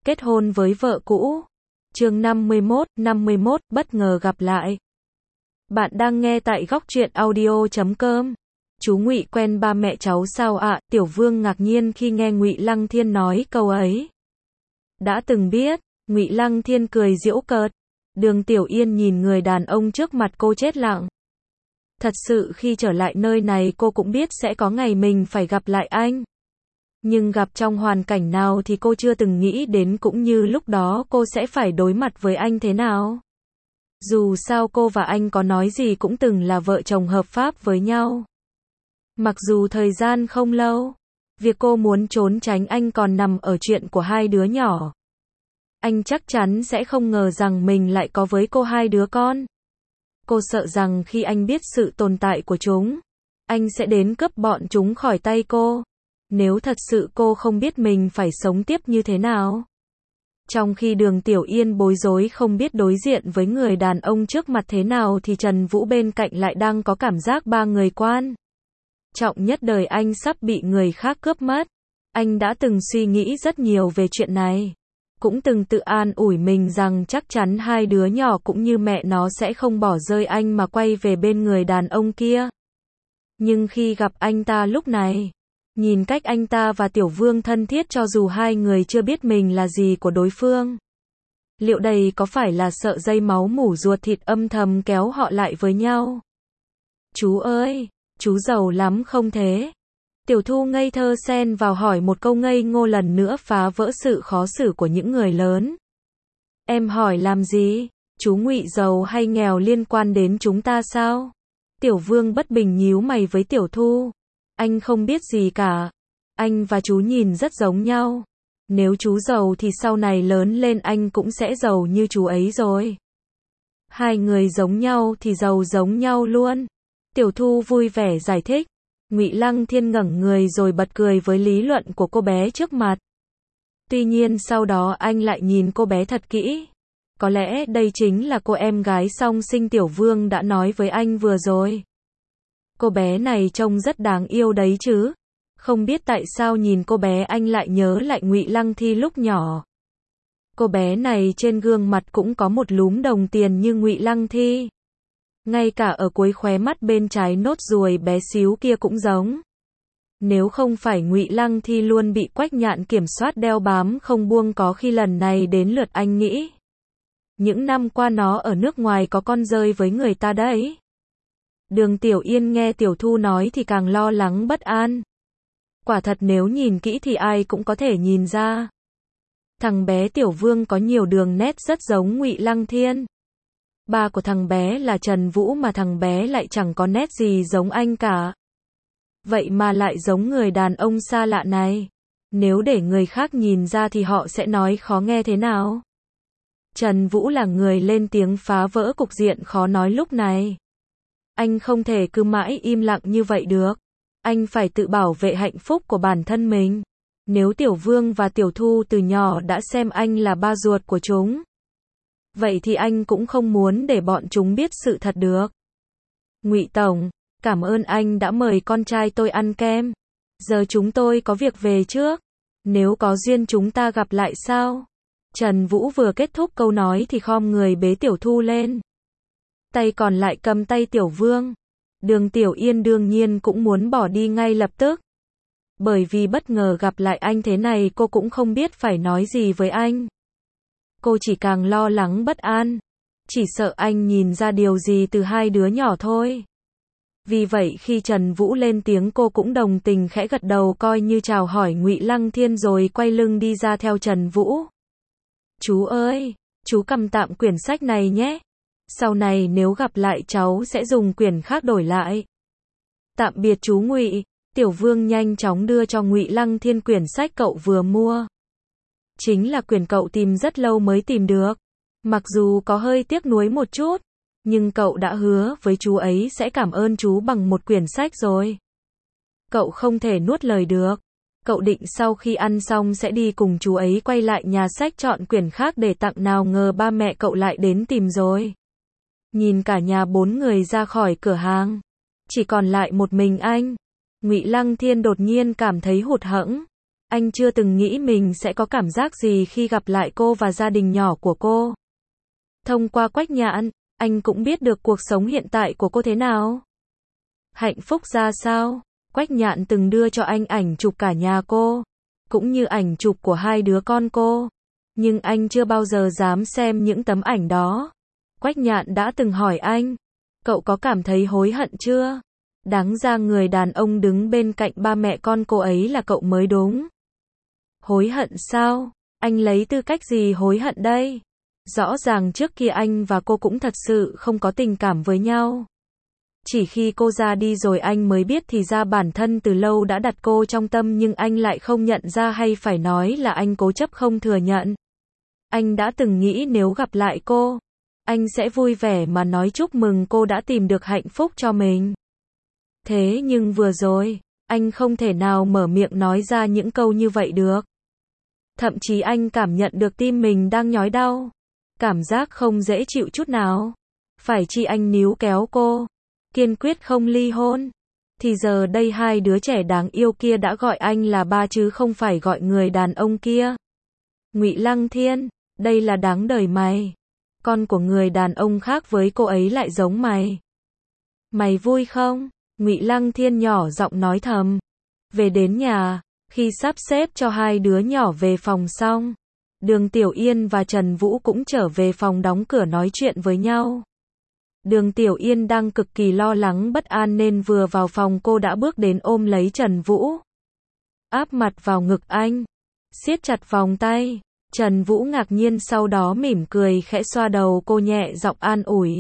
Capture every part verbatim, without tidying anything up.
kết hôn với vợ cũ. Chương năm mươi mốt, năm mươi mốt, bất ngờ gặp lại. Bạn đang nghe tại góc truyện audio chấm com. Chú Ngụy quen ba mẹ cháu sao ạ? Tiểu Vương ngạc nhiên khi nghe Ngụy Lăng Thiên nói câu ấy. Đã từng biết, Ngụy Lăng Thiên cười giễu cợt. Đường Tiểu Yên nhìn người đàn ông trước mặt cô chết lặng. Thật sự khi trở lại nơi này cô cũng biết sẽ có ngày mình phải gặp lại anh. Nhưng gặp trong hoàn cảnh nào thì cô chưa từng nghĩ đến, cũng như lúc đó cô sẽ phải đối mặt với anh thế nào. Dù sao cô và anh có nói gì cũng từng là vợ chồng hợp pháp với nhau. Mặc dù thời gian không lâu, việc cô muốn trốn tránh anh còn nằm ở chuyện của hai đứa nhỏ. Anh chắc chắn sẽ không ngờ rằng mình lại có với cô hai đứa con. Cô sợ rằng khi anh biết sự tồn tại của chúng, anh sẽ đến cướp bọn chúng khỏi tay cô. Nếu thật sự cô không biết mình phải sống tiếp như thế nào. Trong khi Đường Tiểu Yên bối rối không biết đối diện với người đàn ông trước mặt thế nào thì Trần Vũ bên cạnh lại đang có cảm giác ba người quan trọng nhất đời anh sắp bị người khác cướp mất. Anh đã từng suy nghĩ rất nhiều về chuyện này. Cũng từng tự an ủi mình rằng chắc chắn hai đứa nhỏ cũng như mẹ nó sẽ không bỏ rơi anh mà quay về bên người đàn ông kia. Nhưng khi gặp anh ta lúc này, nhìn cách anh ta và Tiểu Vương thân thiết cho dù hai người chưa biết mình là gì của đối phương. Liệu đây có phải là sợi dây máu mủ ruột thịt âm thầm kéo họ lại với nhau? Chú ơi, chú giàu lắm không thế? Tiểu Thu ngây thơ xen vào hỏi một câu ngây ngô lần nữa phá vỡ sự khó xử của những người lớn. Em hỏi làm gì? Chú Ngụy giàu hay nghèo liên quan đến chúng ta sao? Tiểu Vương bất bình nhíu mày với Tiểu Thu. Anh không biết gì cả. Anh và chú nhìn rất giống nhau. Nếu chú giàu thì sau này lớn lên anh cũng sẽ giàu như chú ấy rồi. Hai người giống nhau thì giàu giống nhau luôn. Tiểu Thu vui vẻ giải thích. Ngụy Lăng Thiên ngẩng người rồi bật cười với lý luận của cô bé trước mặt. Tuy nhiên sau đó anh lại nhìn cô bé thật kỹ. Có lẽ đây chính là cô em gái song sinh Tiểu Vương đã nói với anh vừa rồi. Cô bé này trông rất đáng yêu đấy chứ. Không biết tại sao nhìn cô bé anh lại nhớ lại Ngụy Lăng Thi lúc nhỏ. Cô bé này trên gương mặt cũng có một lúm đồng tiền như Ngụy Lăng Thi. Ngay cả ở cuối khóe mắt bên trái nốt ruồi bé xíu kia cũng giống. Nếu không phải Ngụy Lăng Thi luôn bị Quách Nhạn kiểm soát đeo bám không buông, có khi lần này đến lượt anh nghĩ. Những năm qua nó ở nước ngoài có con rơi với người ta đấy. Đường Tiểu Yên nghe Tiểu Thu nói thì càng lo lắng bất an. Quả thật nếu nhìn kỹ thì ai cũng có thể nhìn ra. Thằng bé Tiểu Vương có nhiều đường nét rất giống Ngụy Lăng Thiên. Ba của thằng bé là Trần Vũ mà thằng bé lại chẳng có nét gì giống anh cả. Vậy mà lại giống người đàn ông xa lạ này. Nếu để người khác nhìn ra thì họ sẽ nói khó nghe thế nào? Trần Vũ là người lên tiếng phá vỡ cục diện khó nói lúc này. Anh không thể cứ mãi im lặng như vậy được. Anh phải tự bảo vệ hạnh phúc của bản thân mình. Nếu Tiểu Vương và Tiểu Thu từ nhỏ đã xem anh là ba ruột của chúng, vậy thì anh cũng không muốn để bọn chúng biết sự thật được. Ngụy Tổng, cảm ơn anh đã mời con trai tôi ăn kem. Giờ chúng tôi có việc về trước. Nếu có duyên chúng ta gặp lại sao? Trần Vũ vừa kết thúc câu nói thì khom người bế Tiểu Thu lên. Tay còn lại cầm tay Tiểu Vương. Đường Tiểu Yên đương nhiên cũng muốn bỏ đi ngay lập tức. Bởi vì bất ngờ gặp lại anh thế này cô cũng không biết phải nói gì với anh. Cô chỉ càng lo lắng bất an. Chỉ sợ anh nhìn ra điều gì từ hai đứa nhỏ thôi. Vì vậy khi Trần Vũ lên tiếng cô cũng đồng tình khẽ gật đầu coi như chào hỏi Ngụy Lăng Thiên rồi quay lưng đi ra theo Trần Vũ. Chú ơi, chú cầm tạm quyển sách này nhé. Sau này nếu gặp lại cháu sẽ dùng quyển khác đổi lại. Tạm biệt chú Ngụy. Tiểu Vương nhanh chóng đưa cho Ngụy Lăng Thiên quyển sách cậu vừa mua. Chính là quyển cậu tìm rất lâu mới tìm được. Mặc dù có hơi tiếc nuối một chút, nhưng cậu đã hứa với chú ấy sẽ cảm ơn chú bằng một quyển sách rồi. Cậu không thể nuốt lời được. Cậu định sau khi ăn xong sẽ đi cùng chú ấy quay lại nhà sách chọn quyển khác để tặng, nào ngờ ba mẹ cậu lại đến tìm rồi. Nhìn cả nhà bốn người ra khỏi cửa hàng, chỉ còn lại một mình anh. Ngụy Lăng Thiên đột nhiên cảm thấy hụt hẫng. Anh chưa từng nghĩ mình sẽ có cảm giác gì khi gặp lại cô và gia đình nhỏ của cô. Thông qua Quách Nhạn, anh cũng biết được cuộc sống hiện tại của cô thế nào. Hạnh phúc ra sao. Quách Nhạn từng đưa cho anh ảnh chụp cả nhà cô, cũng như ảnh chụp của hai đứa con cô. Nhưng anh chưa bao giờ dám xem những tấm ảnh đó. Quách Nhạn đã từng hỏi anh, cậu có cảm thấy hối hận chưa? Đáng ra người đàn ông đứng bên cạnh ba mẹ con cô ấy là cậu mới đúng. Hối hận sao? Anh lấy tư cách gì hối hận đây? Rõ ràng trước kia anh và cô cũng thật sự không có tình cảm với nhau. Chỉ khi cô ra đi rồi anh mới biết thì ra bản thân từ lâu đã đặt cô trong tâm, nhưng anh lại không nhận ra, hay phải nói là anh cố chấp không thừa nhận. Anh đã từng nghĩ nếu gặp lại cô, anh sẽ vui vẻ mà nói chúc mừng cô đã tìm được hạnh phúc cho mình. Thế nhưng vừa rồi, anh không thể nào mở miệng nói ra những câu như vậy được. Thậm chí anh cảm nhận được tim mình đang nhói đau. Cảm giác không dễ chịu chút nào. Phải chi anh níu kéo cô, kiên quyết không ly hôn. Thì giờ đây hai đứa trẻ đáng yêu kia đã gọi anh là ba chứ không phải gọi người đàn ông kia. Ngụy Lăng Thiên, đây là đáng đời mày. Con của người đàn ông khác với cô ấy lại giống mày. Mày vui không? Ngụy Lăng Thiên nhỏ giọng nói thầm. Về đến nhà, khi sắp xếp cho hai đứa nhỏ về phòng xong, Đường Tiểu Yên và Trần Vũ cũng trở về phòng đóng cửa nói chuyện với nhau. Đường Tiểu Yên đang cực kỳ lo lắng bất an nên vừa vào phòng cô đã bước đến ôm lấy Trần Vũ. Áp mặt vào ngực anh, siết chặt vòng tay. Trần Vũ ngạc nhiên sau đó mỉm cười khẽ xoa đầu cô nhẹ giọng an ủi.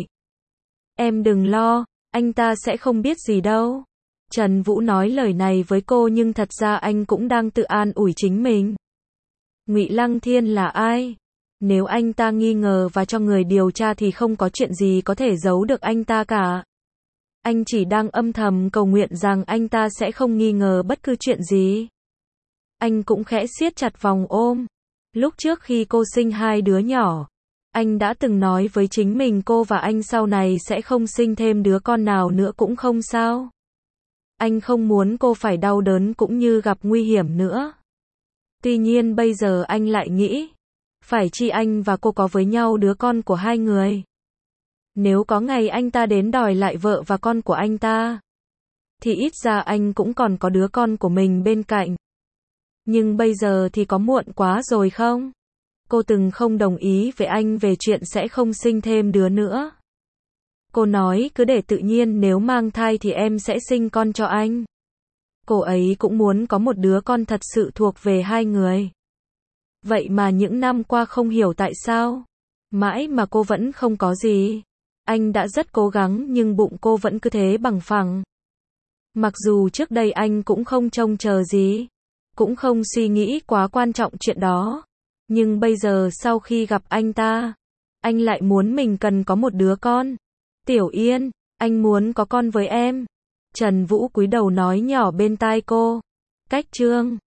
Em đừng lo, anh ta sẽ không biết gì đâu. Trần Vũ nói lời này với cô nhưng thật ra anh cũng đang tự an ủi chính mình. Ngụy Lăng Thiên là ai? Nếu anh ta nghi ngờ và cho người điều tra thì không có chuyện gì có thể giấu được anh ta cả. Anh chỉ đang âm thầm cầu nguyện rằng anh ta sẽ không nghi ngờ bất cứ chuyện gì. Anh cũng khẽ siết chặt vòng ôm. Lúc trước khi cô sinh hai đứa nhỏ, anh đã từng nói với chính mình cô và anh sau này sẽ không sinh thêm đứa con nào nữa cũng không sao. Anh không muốn cô phải đau đớn cũng như gặp nguy hiểm nữa. Tuy nhiên bây giờ anh lại nghĩ, phải chi anh và cô có với nhau đứa con của hai người. Nếu có ngày anh ta đến đòi lại vợ và con của anh ta, thì ít ra anh cũng còn có đứa con của mình bên cạnh. Nhưng bây giờ thì có muộn quá rồi không? Cô từng không đồng ý với anh về chuyện sẽ không sinh thêm đứa nữa. Cô nói cứ để tự nhiên, nếu mang thai thì em sẽ sinh con cho anh. Cô ấy cũng muốn có một đứa con thật sự thuộc về hai người. Vậy mà những năm qua không hiểu tại sao, mãi mà cô vẫn không có gì. Anh đã rất cố gắng nhưng bụng cô vẫn cứ thế bằng phẳng. Mặc dù trước đây anh cũng không trông chờ gì, cũng không suy nghĩ quá quan trọng chuyện đó. Nhưng bây giờ sau khi gặp anh ta, anh lại muốn mình cần có một đứa con. Tiểu Yên, anh muốn có con với em. Trần Vũ cúi đầu nói nhỏ bên tai cô. Cách chương